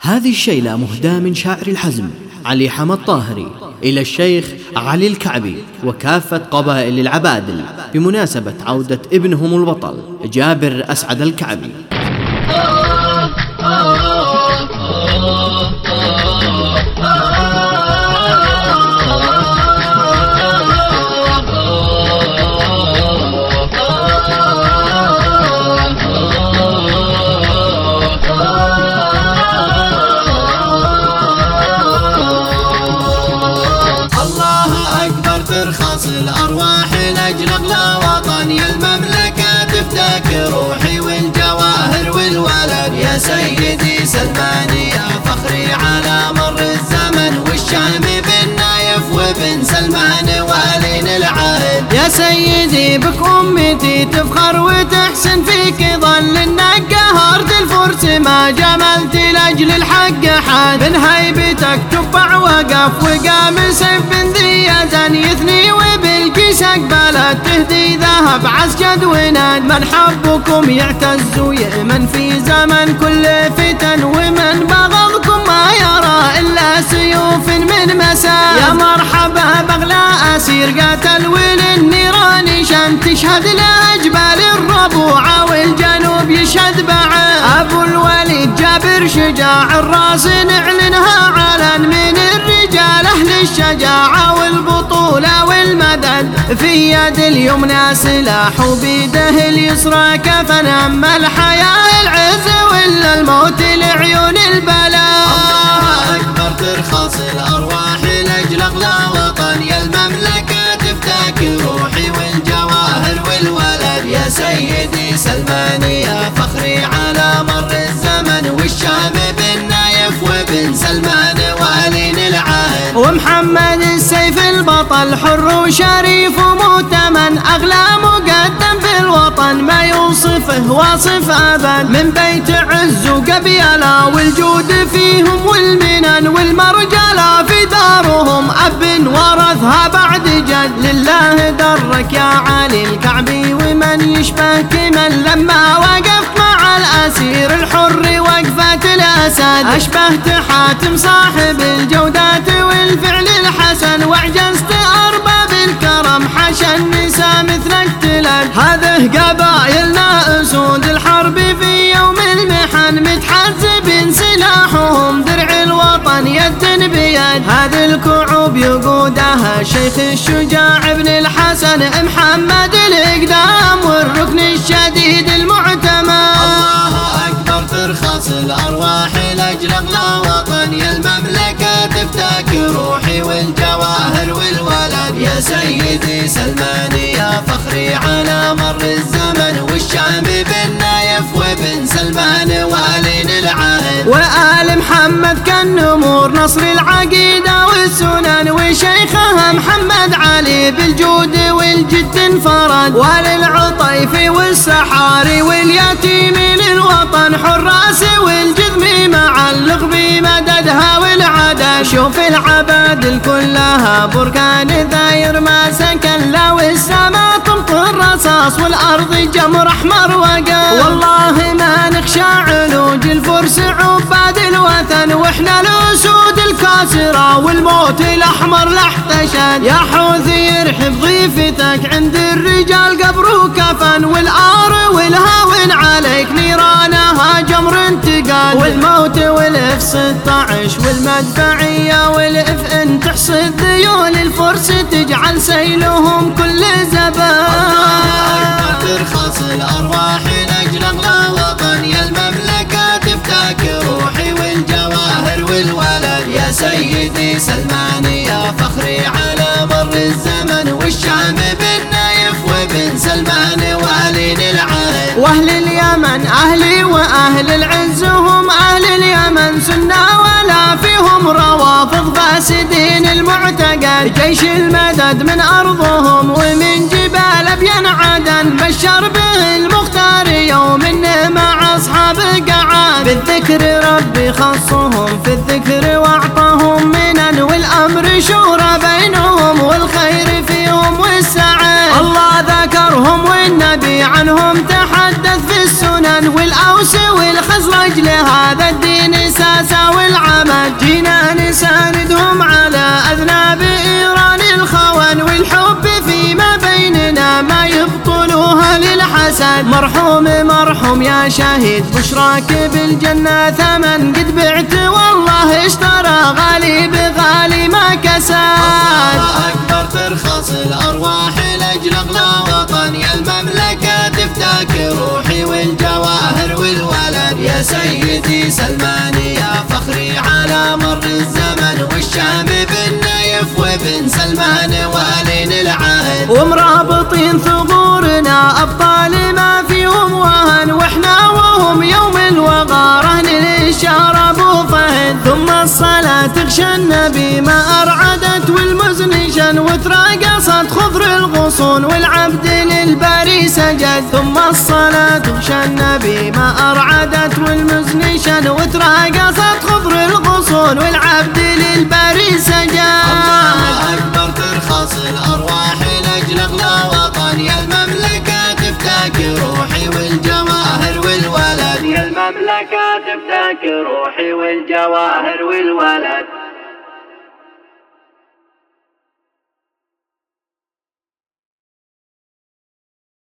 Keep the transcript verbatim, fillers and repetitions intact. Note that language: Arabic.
هذه الشيلة مهداة من شاعر الحزم علي حمد طاهري إلى الشيخ علي الكعبي وكافة قبائل العبادل بمناسبة عودة ابنهم البطل جابر أسعد الكعبي. ترخص الأرواح لأجل أغلى وطن، يا المملكة تفتك روحي والجواهر والولد، يا سيدي سلمان يا فخري على مر الزمن، والشام بن نايف وبن سلمان والين العهد، يا سيدي بك أمتي تفخر وتحسن، فيك ظل النقهار الفرس ما جملت لأجل الحق حاد، من هيبتك تبع وقف وقام سيف بن ذي يزن يثني، وبالكيس اقبلت تهدي ذهب عسجد وناد، من حبكم يعتز ويأمن في زمن كل فتن، ومن بغضكم ما يرى إلا سيوف من مسا، يا مرحبا بغلى أسير قاتل وللنيران شن، تشهد لأجبال الربوع والجنوب يشهد بعد، أبو الوليد جابر شجاع الراس نعلنها علن، من الرجال أهل الشجاعة والبطولة والمدد، في يد اليمنى سلاح وبيده اليسرى كفن، أما الحياة العز ولا الموت لعيون البلاء. الله أكبر ترخص الأرواح لأجل أغلى وطن، يا المملكة تفتك روحي والجواهر والولد، يا سيدي سلمان يا فخري على مر الزمن، والشام بن نايف وبن سلمان والين العهد، ومحمد السيف البطل حر وشريف ومؤتمن، أغلى مقدم في الوطن ما يوصفه واصف أبد، من بيت عز وقبيلة والجود فيهم والمنن، والمرجلة في دارهم أب ورثها بعد جد، لله درك يا علي الكعبي ومن يشبهك من، لما وقف مع الأسير الحر وقفة الأسد، أشبهت حاتم صاحب الجودات والفعل الحسن، وعجزت أرباب الكرم حشا النساء مثلك تلد، هذه قبائلنا أسود الحرب في يوم المحن، متحزبين سلاحهم درع الوطن يد بيد، هذه الكعوب يقودها الشيخ الشجاع ابن الحسن محمد الإقدام والركن الشديد المعتمد. الله أكبر ترخص الأرواح لأجل أغلى وطن، يا المملكة تفتك روحي والجواهر والولد، يا سيدي سلمان يا فخري على مر الزمن، والشام بن نايف وبن سلمان والين العهد، وآل محمد كالنمور نصر العقيدة والسنن، وشيخها محمد علي بالجود والجد انفرد، وللعطيف والسحاري واليتيم للوطن، حراس والجذم مع اللغب مددها والعدد، شوف العبادل كلها بركان ذاير ما سكن، لو السماء تمطر رصاص والأرض جمر أحمر وقل، والله ما نخشى علوج الفرس عباد الوثن، واحنا الأسود الكاسرة والموت الأحمر لاحتشد، يا حوثي يرحب ضيفتك عند الرجال قبر وكفن، والآر والهاون عليك نيرانها جمر انتقال، والموت والإف ستة عشر والمدفعية والإف ان تحصد ذيول الفرس تجعل سيلهم كل زبان. ترخص الأرواح لأجل أغلى وطن، يا المملكة تفتك روحي والجواهر والولد، يا سيدي سلمان يا فخري على مر الزمن، والشام بن نايف وبن سلمان والين العهد، وأهل اليمن أهلي وأهل العز هم أهل اليمن، سنة ولا فيهم روافض فاسدين المعتقد، جيش المدد من أرضهم ومن جبال أبين عدن، بشر به المختار يوم إنه مع أصحاب قعاد، بالذكر ربي خصهم في الذكر وأعطاهم منن، والأمر شورى بينهم والخير فيهم والسعد، الله ذكرهم والنبي عنهم تحدث في السنن، والأوس والخزرج لهذا الدين ساسا أحد. مرحوم مرحوم يا شهيد بشراك بالجنة ثمن قد بعت والله اشترى غالي بغالي ما كساد. الله أكبر ترخص الأرواح لأجل أغلى وطن يا المملكة تفداك روحي والجواهر والولد. يا سيدي سلمان يا فخري على مر الزمن والشام بن نايف وبن سلمان والين العهد. ومرابطين ثغورنا أبطال ما فيهم وهن واحنا وهم يوم الوغارة للإشارة أبو فهد. ثم الصلاة تغشى النبي ما أرعدت والمزن شن وتراقصت خضر الغصون والعبد للباري سجد. ثم الصلاة تغشى النبي ما أرعدت والمزن شن وتراقصت خضر الغصون والعبد للباري سجد. الله أكبر ترخص الأرواح لأجل أغلى وطن يا المملكة تفداك روحي والجواهر والولد. يا المملكة تفداك روحي والجواهر والولد.